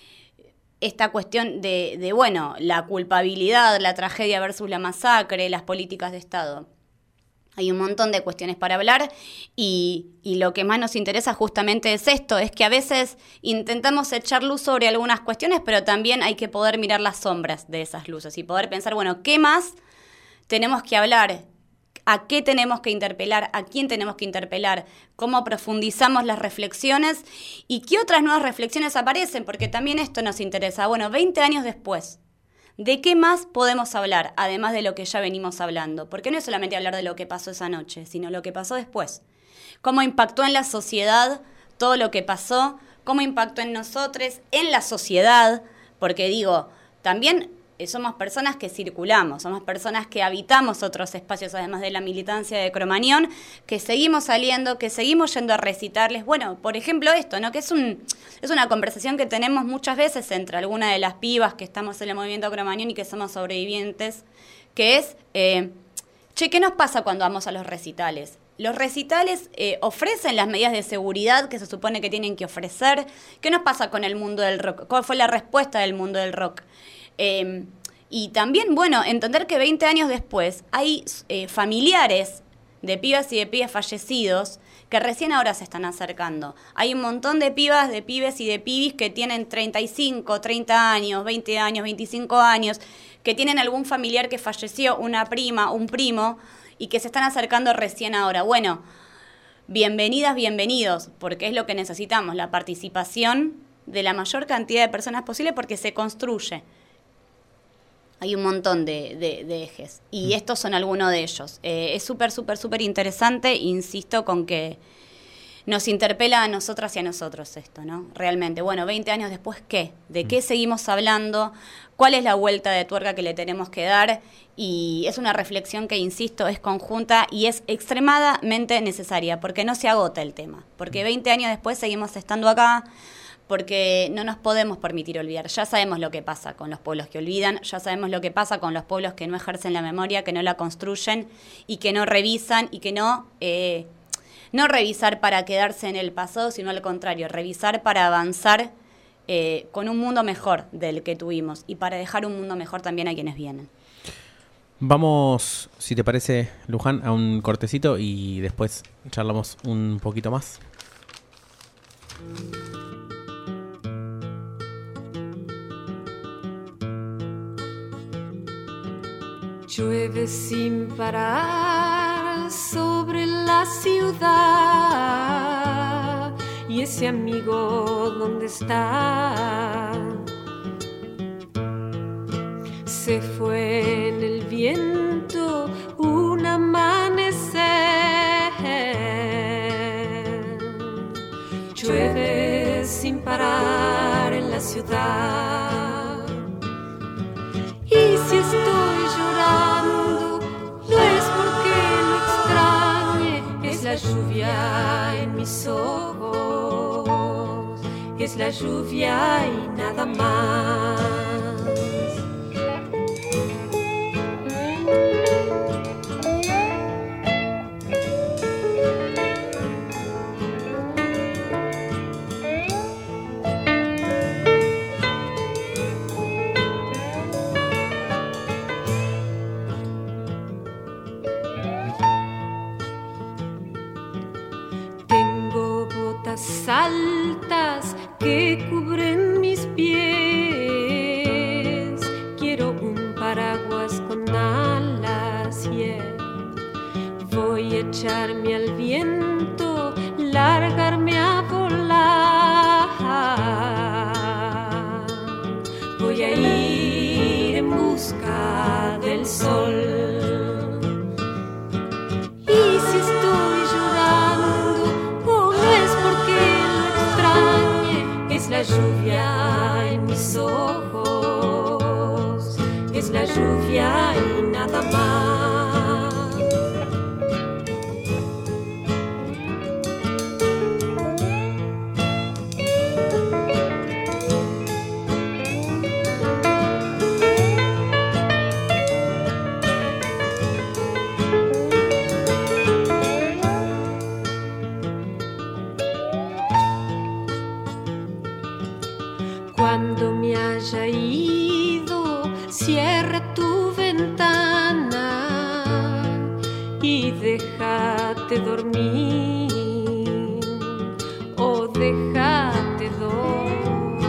esta cuestión de, de, bueno, la culpabilidad, la tragedia versus la masacre, las políticas de Estado. Hay un montón de cuestiones para hablar y, y lo que más nos interesa justamente es esto, es que a veces intentamos echar luz sobre algunas cuestiones, pero también hay que poder mirar las sombras de esas luces y poder pensar, bueno, ¿qué más tenemos que hablar? ¿A qué tenemos que interpelar? ¿A quién tenemos que interpelar? ¿Cómo profundizamos las reflexiones? ¿Y qué otras nuevas reflexiones aparecen? Porque también esto nos interesa. Bueno, veinte años después, ¿de qué más podemos hablar, además de lo que ya venimos hablando? Porque no es solamente hablar de lo que pasó esa noche, sino lo que pasó después. ¿Cómo impactó en la sociedad todo lo que pasó? ¿Cómo impactó en nosotros, en la sociedad? Porque digo, también somos personas que circulamos, somos personas que habitamos otros espacios, además de la militancia de Cromañón, que seguimos saliendo, que seguimos yendo a recitarles. Bueno, por ejemplo esto, ¿no? Que es un es una conversación que tenemos muchas veces entre algunas de las pibas que estamos en el movimiento Cromañón y que somos sobrevivientes, que es, eh, che, ¿qué nos pasa cuando vamos a los recitales? Los recitales eh, ofrecen las medidas de seguridad que se supone que tienen que ofrecer. ¿Qué nos pasa con el mundo del rock? ¿Cuál fue la respuesta del mundo del rock? Eh, y también, bueno, entender que veinte años después hay eh, familiares de pibas y de pibes fallecidos que recién ahora se están acercando. Hay un montón de pibas, de pibes y de pibis que tienen treinta y cinco, treinta años, veinte años, veinticinco años, que tienen algún familiar que falleció, una prima, un primo, y que se están acercando recién ahora. Bueno, bienvenidas, bienvenidos, porque es lo que necesitamos, la participación de la mayor cantidad de personas posible, porque se construye. Hay un montón de, de, de ejes, y estos son algunos de ellos. Eh, es súper, súper, súper interesante, insisto con que nos interpela a nosotras y a nosotros esto, ¿no? Realmente, bueno, veinte años después, ¿qué? ¿De qué seguimos hablando? ¿Cuál es la vuelta de tuerca que le tenemos que dar? Y es una reflexión que, insisto, es conjunta y es extremadamente necesaria, porque no se agota el tema. Porque veinte años después seguimos estando acá, porque no nos podemos permitir olvidar. Ya sabemos lo que pasa con los pueblos que olvidan, ya sabemos lo que pasa con los pueblos que no ejercen la memoria, que no la construyen y que no revisan y que no... Eh, No revisar para quedarse en el pasado, sino al contrario, revisar para avanzar eh, con un mundo mejor del que tuvimos y para dejar un mundo mejor también a quienes vienen. Vamos, si te parece, Luján, a un cortecito y después charlamos un poquito más. Llueve sin parar sobre la ciudad, y ese amigo, ¿dónde está? Se fue en el viento un amanecer. Llueve sin parar en la ciudad, y si estoy llorando, no es porque lo extrañe, es la lluvia en mis ojos, es la lluvia y nada más. Altas que cubren mis pies, quiero un paraguas con alas, yeah. Voy a echarme al viento, largarme a volar. Voy a ir en busca del sol. Y si estoy la lluvia en mis ojos, es la lluvia y nada más. Cuando me haya ido, cierra tu ventana y déjate dormir, o déjate dormir.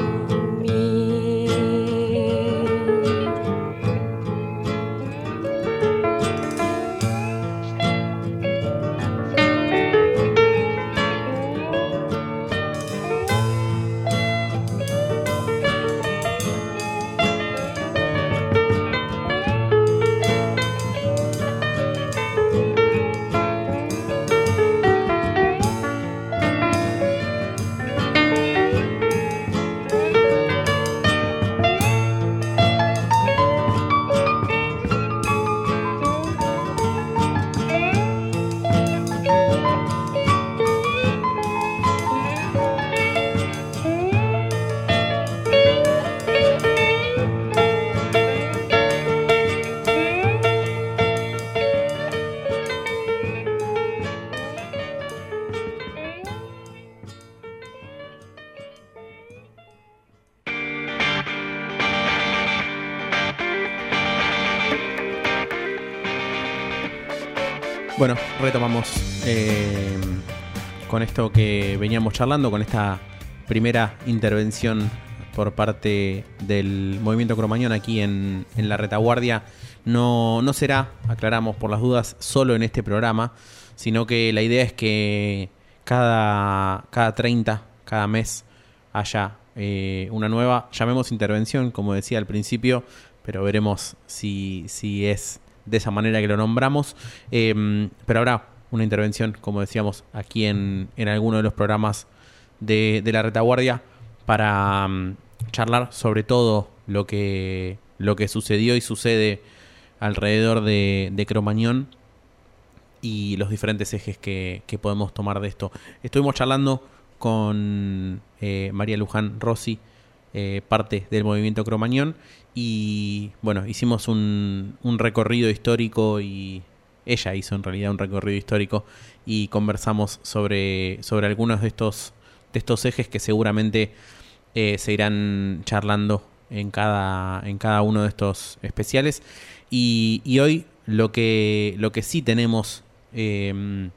Bueno, retomamos eh, con esto que veníamos charlando, con esta primera intervención por parte del movimiento Cromañón aquí en, en la retaguardia no, no será, aclaramos por las dudas, solo en este programa, sino que la idea es que cada, cada treinta, cada mes haya eh, una nueva, llamemos intervención, como decía al principio, pero veremos si, si es de esa manera que lo nombramos. Eh, pero habrá una intervención, como decíamos, aquí en, en alguno de los programas de, de la retaguardia para um, charlar sobre todo lo que, lo que sucedió y sucede alrededor de, de Cromañón y los diferentes ejes que, que podemos tomar de esto. Estuvimos charlando con eh, María Luján Rossi, eh, parte del movimiento Cromañón, y bueno, hicimos un, un recorrido histórico y ella hizo en realidad un recorrido histórico y conversamos sobre, sobre algunos de estos, de estos ejes que seguramente eh, se irán charlando en cada, en cada uno de estos especiales. Y, y hoy lo que, lo que sí tenemos eh,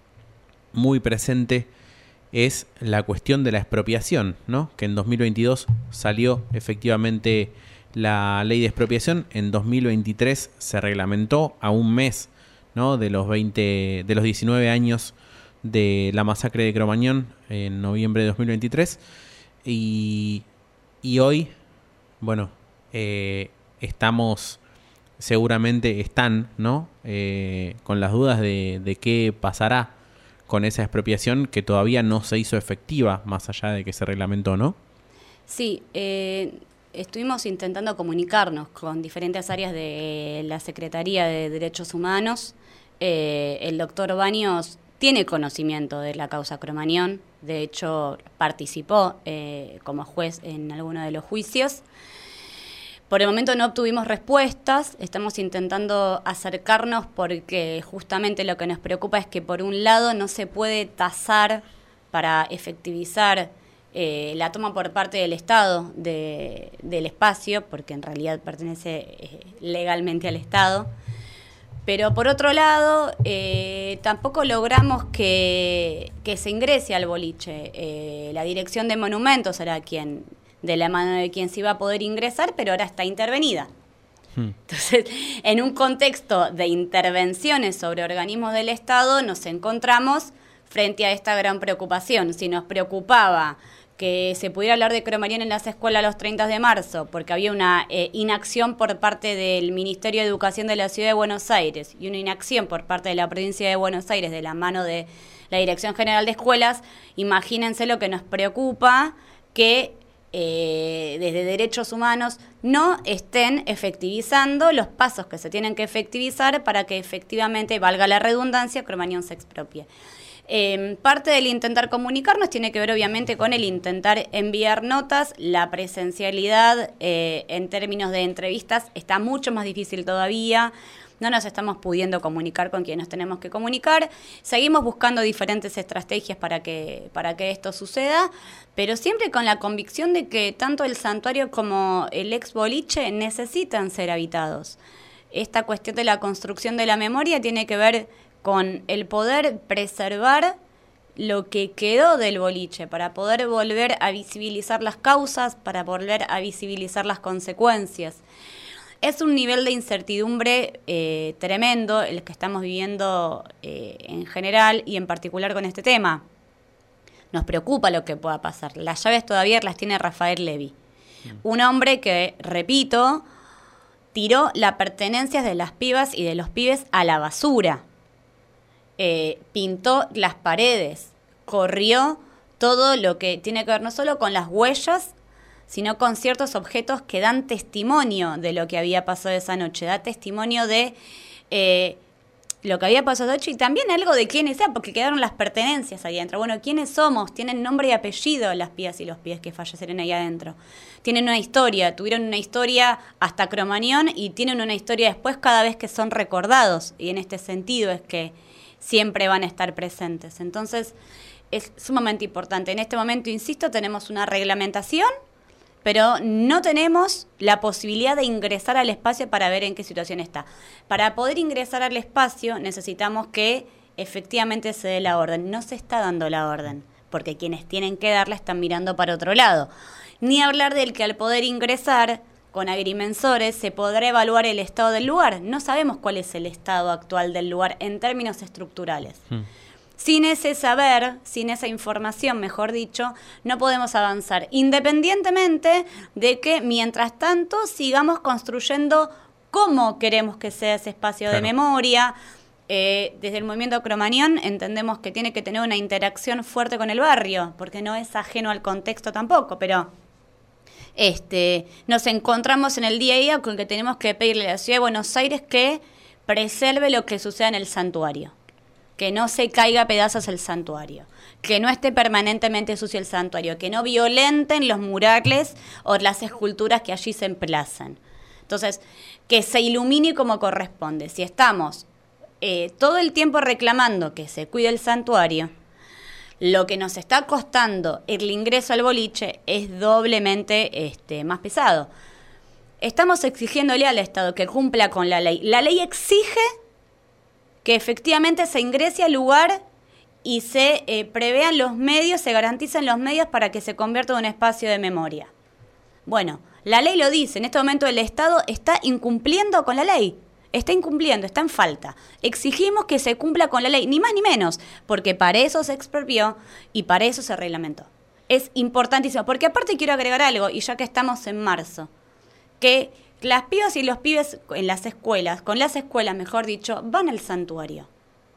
muy presente es la cuestión de la expropiación, ¿no? Que en dos mil veintidós salió efectivamente la ley de expropiación, en dos mil veintitrés se reglamentó a un mes, ¿no? de los veinte, de los diecinueve años de la masacre de Cromañón en noviembre de dos mil veintitrés, y, y hoy, bueno, eh, estamos, seguramente están, ¿no? Eh, con las dudas de, de qué pasará con esa expropiación que todavía no se hizo efectiva, más allá de que se reglamentó, ¿no? Sí, eh, estuvimos intentando comunicarnos con diferentes áreas de la Secretaría de Derechos Humanos. Eh, el doctor Baños tiene conocimiento de la causa Cromañón, de hecho participó eh, como juez en alguno de los juicios. Por el momento no obtuvimos respuestas, estamos intentando acercarnos porque justamente lo que nos preocupa es que por un lado no se puede tasar para efectivizar eh, la toma por parte del Estado de, del espacio, porque en realidad pertenece eh, legalmente al Estado. Pero por otro lado, eh, tampoco logramos que, que se ingrese al boliche. Eh, la Dirección de Monumentos era quien, de la mano de quien se iba a poder ingresar, pero ahora está intervenida. Hmm. Entonces, en un contexto de intervenciones sobre organismos del Estado, nos encontramos frente a esta gran preocupación. Si nos preocupaba que se pudiera hablar de Cromañón en las escuelas los treinta de marzo, porque había una eh, inacción por parte del Ministerio de Educación de la Ciudad de Buenos Aires y una inacción por parte de la Provincia de Buenos Aires de la mano de la Dirección General de Escuelas, imagínense lo que nos preocupa que eh, desde Derechos Humanos no estén efectivizando los pasos que se tienen que efectivizar para que efectivamente, valga la redundancia, Cromañón se expropie. Eh, parte del intentar comunicarnos tiene que ver obviamente con el intentar enviar notas. La presencialidad eh, en términos de entrevistas está mucho más difícil todavía. No nos estamos pudiendo comunicar con quien nos tenemos que comunicar. Seguimos buscando diferentes estrategias para que, para que esto suceda, pero siempre con la convicción de que tanto el santuario como el ex boliche necesitan ser habitados. Esta cuestión de la construcción de la memoria tiene que ver con el poder preservar lo que quedó del boliche, para poder volver a visibilizar las causas, para volver a visibilizar las consecuencias. Es un nivel de incertidumbre eh, tremendo el que estamos viviendo eh, en general y en particular con este tema. Nos preocupa lo que pueda pasar. Las llaves todavía las tiene Rafael Levy, un hombre que, repito, tiró las pertenencias de las pibas y de los pibes a la basura. Eh, pintó las paredes, corrió todo lo que tiene que ver no solo con las huellas, sino con ciertos objetos que dan testimonio de lo que había pasado esa noche, da testimonio de eh, lo que había pasado esa noche y también algo de quiénes eran, porque quedaron las pertenencias ahí adentro. Bueno, ¿quiénes somos? Tienen nombre y apellido las pibas y los pibes que fallecieron ahí adentro. Tienen una historia, tuvieron una historia hasta Cromañón y tienen una historia después cada vez que son recordados, y en este sentido es que siempre van a estar presentes. Entonces, es sumamente importante. En este momento, insisto, tenemos una reglamentación, pero no tenemos la posibilidad de ingresar al espacio para ver en qué situación está. Para poder ingresar al espacio, necesitamos que efectivamente se dé la orden. No se está dando la orden, porque quienes tienen que darla están mirando para otro lado. Ni hablar del que al poder ingresar con agrimensores se podrá evaluar el estado del lugar. No sabemos cuál es el estado actual del lugar en términos estructurales. Hmm. Sin ese saber, sin esa información, mejor dicho, no podemos avanzar, independientemente de que, mientras tanto, sigamos construyendo cómo queremos que sea ese espacio claro. de memoria. Eh, desde el movimiento Cromañón entendemos que tiene que tener una interacción fuerte con el barrio, porque no es ajeno al contexto tampoco, pero... Este, nos encontramos en el día a día con que tenemos que pedirle a la Ciudad de Buenos Aires que preserve lo que suceda en el santuario, que no se caiga a pedazos el santuario, que no esté permanentemente sucio el santuario, que no violenten los murales o las esculturas que allí se emplazan. Entonces, que se ilumine como corresponde. Si estamos eh, todo el tiempo reclamando que se cuide el santuario, lo que nos está costando el ingreso al boliche es doblemente este, más pesado. Estamos exigiéndole al Estado que cumpla con la ley. La ley exige que efectivamente se ingrese al lugar y se eh, prevean los medios, se garanticen los medios para que se convierta en un espacio de memoria. Bueno, la ley lo dice. En este momento el Estado está incumpliendo con la ley. Está incumpliendo, está en falta. Exigimos que se cumpla con la ley, ni más ni menos, porque para eso se expropió y para eso se reglamentó. Es importantísimo, porque aparte quiero agregar algo, y ya que estamos en marzo, que las pibas y los pibes en las escuelas, con las escuelas mejor dicho, van al santuario.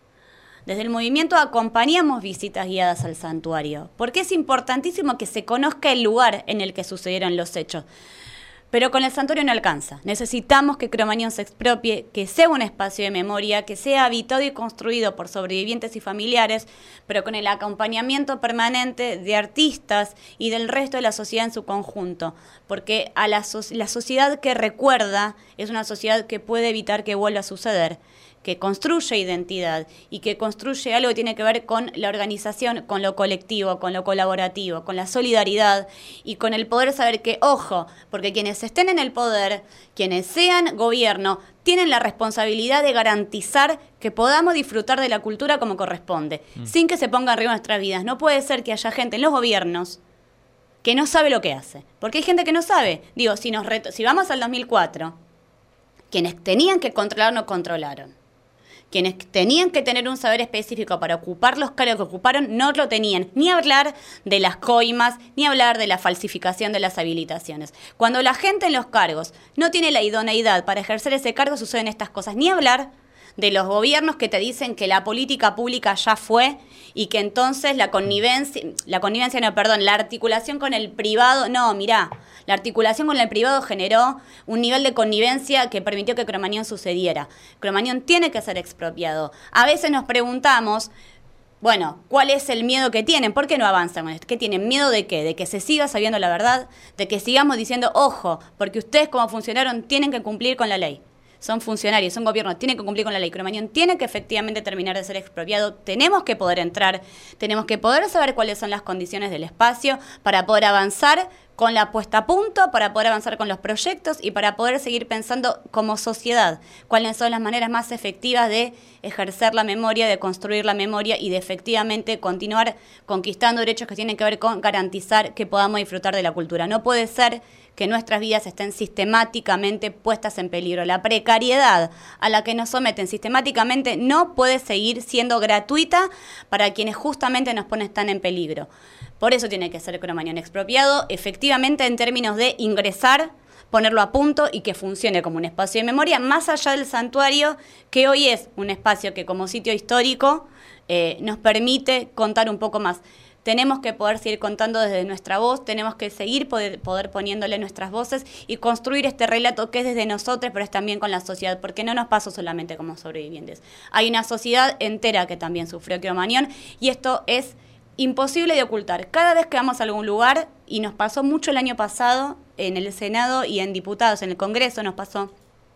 Desde el movimiento acompañamos visitas guiadas al santuario, porque es importantísimo que se conozca el lugar en el que sucedieron los hechos. Pero con el santuario no alcanza. Necesitamos que Cromañón se expropie, que sea un espacio de memoria, que sea habitado y construido por sobrevivientes y familiares, pero con el acompañamiento permanente de artistas y del resto de la sociedad en su conjunto. Porque a la, so- la sociedad que recuerda es una sociedad que puede evitar que vuelva a suceder, que construye identidad y que construye algo que tiene que ver con la organización, con lo colectivo, con lo colaborativo, con la solidaridad y con el poder saber que, ojo, porque quienes estén en el poder, quienes sean gobierno, tienen la responsabilidad de garantizar que podamos disfrutar de la cultura como corresponde, mm. sin que se ponga arriba nuestras vidas. No puede ser que haya gente en los gobiernos que no sabe lo que hace, porque hay gente que no sabe. Digo, si, nos reto- si vamos al dos mil cuatro, quienes tenían que controlar no controlaron. Quienes tenían que tener un saber específico para ocupar los cargos que ocuparon, no lo tenían. Ni hablar de las coimas, ni hablar de la falsificación de las habilitaciones. Cuando la gente en los cargos no tiene la idoneidad para ejercer ese cargo, suceden estas cosas. Ni hablar de los gobiernos que te dicen que la política pública ya fue y que entonces la connivencia, la connivencia no, perdón, la articulación con el privado, no, mirá, la articulación con el privado generó un nivel de connivencia que permitió que Cromañón sucediera. Cromañón tiene que ser expropiado. A veces nos preguntamos, bueno, ¿cuál es el miedo que tienen? ¿Por qué no avanzan con esto? ¿Qué tienen? ¿Miedo de qué? ¿De que se siga sabiendo la verdad? ¿De que sigamos diciendo, ojo, porque ustedes como funcionaron tienen que cumplir con la ley? Son funcionarios, son gobiernos, tienen que cumplir con la ley. Cromañón tiene que efectivamente terminar de ser expropiado. Tenemos que poder entrar, tenemos que poder saber cuáles son las condiciones del espacio para poder avanzar con la puesta a punto, para poder avanzar con los proyectos y para poder seguir pensando como sociedad cuáles son las maneras más efectivas de ejercer la memoria, de construir la memoria y de efectivamente continuar conquistando derechos que tienen que ver con garantizar que podamos disfrutar de la cultura. No puede ser que nuestras vidas estén sistemáticamente puestas en peligro. La precariedad a la que nos someten sistemáticamente no puede seguir siendo gratuita para quienes justamente nos ponen tan en peligro. Por eso tiene que ser Cromañón expropiado, efectivamente en términos de ingresar, ponerlo a punto y que funcione como un espacio de memoria, más allá del santuario, que hoy es un espacio que como sitio histórico eh, nos permite contar un poco más. Tenemos que poder seguir contando desde nuestra voz, tenemos que seguir poder, poder poniéndole nuestras voces y construir este relato que es desde nosotros, pero es también con la sociedad, porque no nos pasó solamente como sobrevivientes. Hay una sociedad entera que también sufrió Cromañón y esto es imposible de ocultar. Cada vez que vamos a algún lugar, y nos pasó mucho el año pasado en el Senado y en diputados, en el Congreso nos pasó,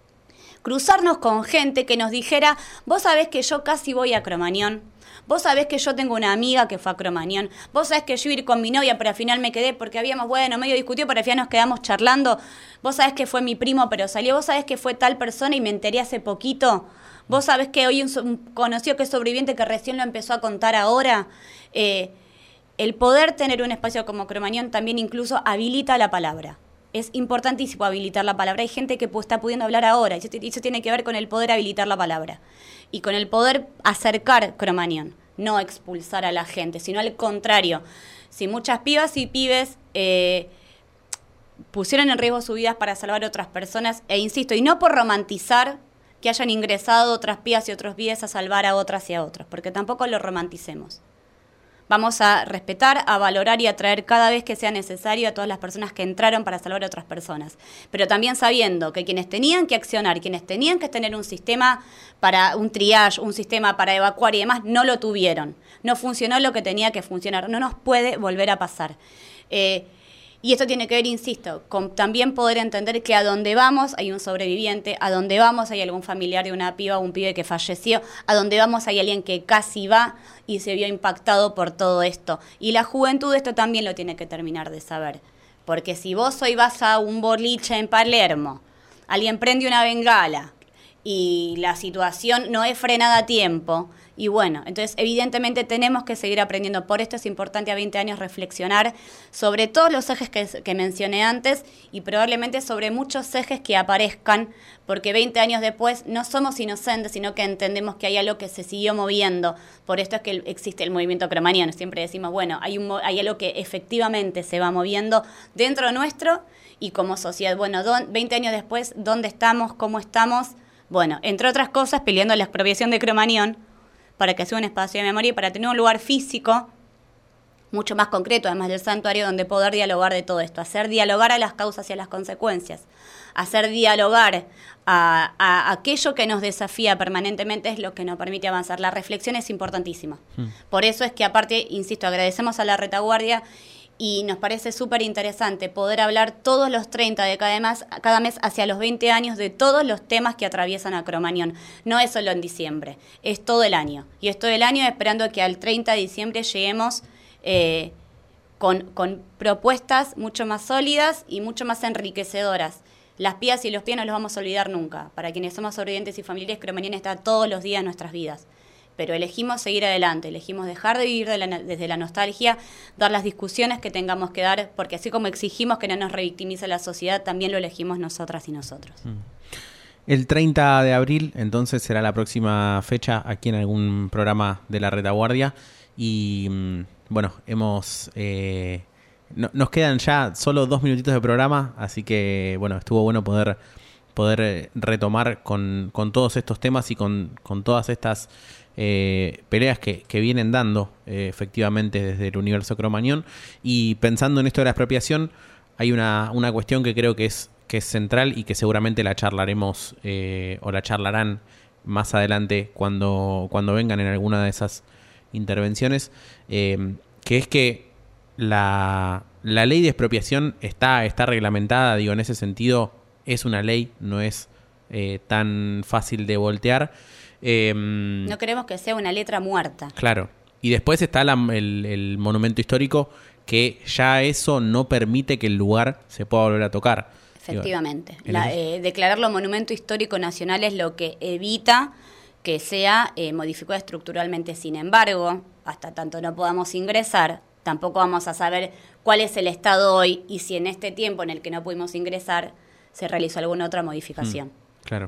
cruzarnos con gente que nos dijera, vos sabés que yo casi voy a Cromañón, vos sabés que yo tengo una amiga que fue a Cromañón, vos sabés que yo iba a ir con mi novia, pero al final me quedé porque habíamos, bueno, medio discutido, pero al final nos quedamos charlando, vos sabés que fue mi primo, pero salió, vos sabés que fue tal persona y me enteré hace poquito, vos sabés que hoy un, un conocido que es sobreviviente que recién lo empezó a contar ahora. Eh, el poder tener un espacio como Cromañón también incluso habilita la palabra. Es importantísimo habilitar la palabra. Hay gente que está pudiendo hablar ahora, y eso, eso tiene que ver con el poder habilitar la palabra. Y con el poder acercar Cromañón, no expulsar a la gente, sino al contrario. Si muchas pibas y pibes eh, pusieron en riesgo sus vidas para salvar a otras personas, e insisto, y no por romantizar que hayan ingresado otras pibas y otros pibes a salvar a otras y a otros, porque tampoco lo romanticemos. Vamos a respetar, a valorar y a traer cada vez que sea necesario a todas las personas que entraron para salvar a otras personas. Pero también sabiendo que quienes tenían que accionar, quienes tenían que tener un sistema para un triage, un sistema para evacuar y demás, no lo tuvieron. No funcionó lo que tenía que funcionar. No nos puede volver a pasar. Eh, Y esto tiene que ver, insisto, con también poder entender que a donde vamos hay un sobreviviente, a donde vamos hay algún familiar de una piba o un pibe que falleció, a donde vamos hay alguien que casi va y se vio impactado por todo esto. Y la juventud esto también lo tiene que terminar de saber. Porque si vos hoy vas a un boliche en Palermo, alguien prende una bengala y la situación no es frenada a tiempo, y bueno, entonces evidentemente tenemos que seguir aprendiendo. Por esto es importante a veinte años reflexionar sobre todos los ejes que, que mencioné antes y probablemente sobre muchos ejes que aparezcan, porque veinte años después no somos inocentes, sino que entendemos que hay algo que se siguió moviendo. Por esto es que existe el movimiento cromañón. Siempre decimos, bueno, hay, un, hay algo que efectivamente se va moviendo dentro nuestro y como sociedad. Bueno, don, veinte años después, ¿dónde estamos? ¿Cómo estamos? Bueno, entre otras cosas, peleando la expropiación de Cromañón, para que sea un espacio de memoria y para tener un lugar físico mucho más concreto, además del santuario, donde poder dialogar de todo esto, hacer dialogar a las causas y a las consecuencias, hacer dialogar a, a aquello que nos desafía permanentemente es lo que nos permite avanzar. La reflexión es importantísima. Hmm. Por eso es que aparte, insisto, agradecemos a la retaguardia y nos parece súper interesante poder hablar todos los treinta de cada mes, cada mes hacia los veinte años de todos los temas que atraviesan a Cromañón. No es solo en diciembre, es todo el año. Y es todo el año esperando que al treinta de diciembre lleguemos eh, con, con propuestas mucho más sólidas y mucho más enriquecedoras. Las pías y los pies no los vamos a olvidar nunca. Para quienes somos sobrevivientes y familiares, Cromañón está todos los días en nuestras vidas. Pero elegimos seguir adelante, elegimos dejar de vivir de la, desde la nostalgia, dar las discusiones que tengamos que dar, porque así como exigimos que no nos revictimice la sociedad, también lo elegimos nosotras y nosotros. El treinta de abril, entonces, será la próxima fecha aquí en algún programa de la retaguardia. Y, bueno, hemos... Eh, no, nos quedan ya solo dos minutitos de programa, así que, bueno, estuvo bueno poder... poder retomar con, con todos estos temas y con, con todas estas eh, peleas que, que vienen dando eh, efectivamente desde el universo Cromañón. Y pensando en esto de la expropiación, hay una, una cuestión que creo que es, que es central y que seguramente la charlaremos eh, o la charlarán más adelante cuando, cuando vengan en alguna de esas intervenciones, eh, que es que la, la ley de expropiación está, está reglamentada, digo, en ese sentido. Es una ley, no es eh, tan fácil de voltear. Eh, no queremos que sea una letra muerta. Claro. Y después está la, el, el monumento histórico, que ya eso no permite que el lugar se pueda volver a tocar. Efectivamente. La, eh, declararlo monumento histórico nacional es lo que evita que sea eh, modificado estructuralmente. Sin embargo, hasta tanto no podamos ingresar, tampoco vamos a saber cuál es el estado hoy y si en este tiempo en el que no pudimos ingresar se realizó alguna otra modificación. Mm, claro.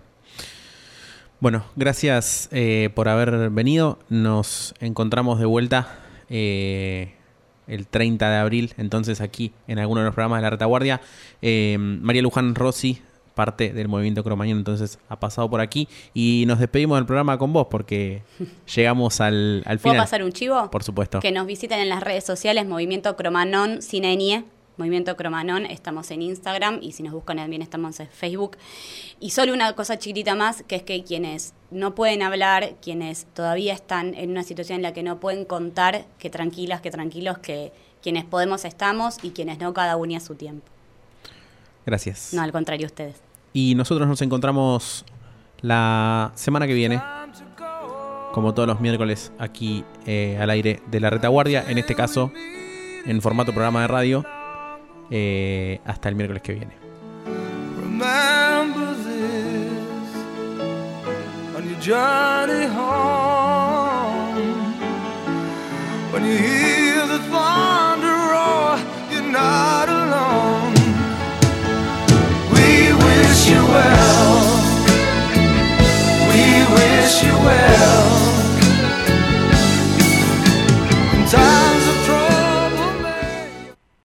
Bueno, gracias eh, por haber venido. Nos encontramos de vuelta eh, el treinta de abril, entonces aquí en alguno de los programas de la retaguardia. Eh, María Luján Rossi, parte del movimiento Cromañón, entonces ha pasado por aquí y nos despedimos del programa con vos porque llegamos al, al final. ¿Puedo pasar un chivo? Por supuesto. Que nos visiten en las redes sociales, Movimiento Cromañón sin ñ. Movimiento Cromañón, estamos en Instagram y si nos buscan también estamos en Facebook. Y solo una cosa chiquitita más, que es que quienes no pueden hablar, quienes todavía están en una situación en la que no pueden contar, que tranquilas, que tranquilos, que quienes podemos estamos y quienes no, cada uno a su tiempo. Gracias. No, al contrario, ustedes. Y nosotros nos encontramos la semana que viene, como todos los miércoles, aquí eh, al aire de la retaguardia, en este caso en formato programa de radio. Eh, hasta el miércoles que viene. Remember this on your journey home, when you hear the fall.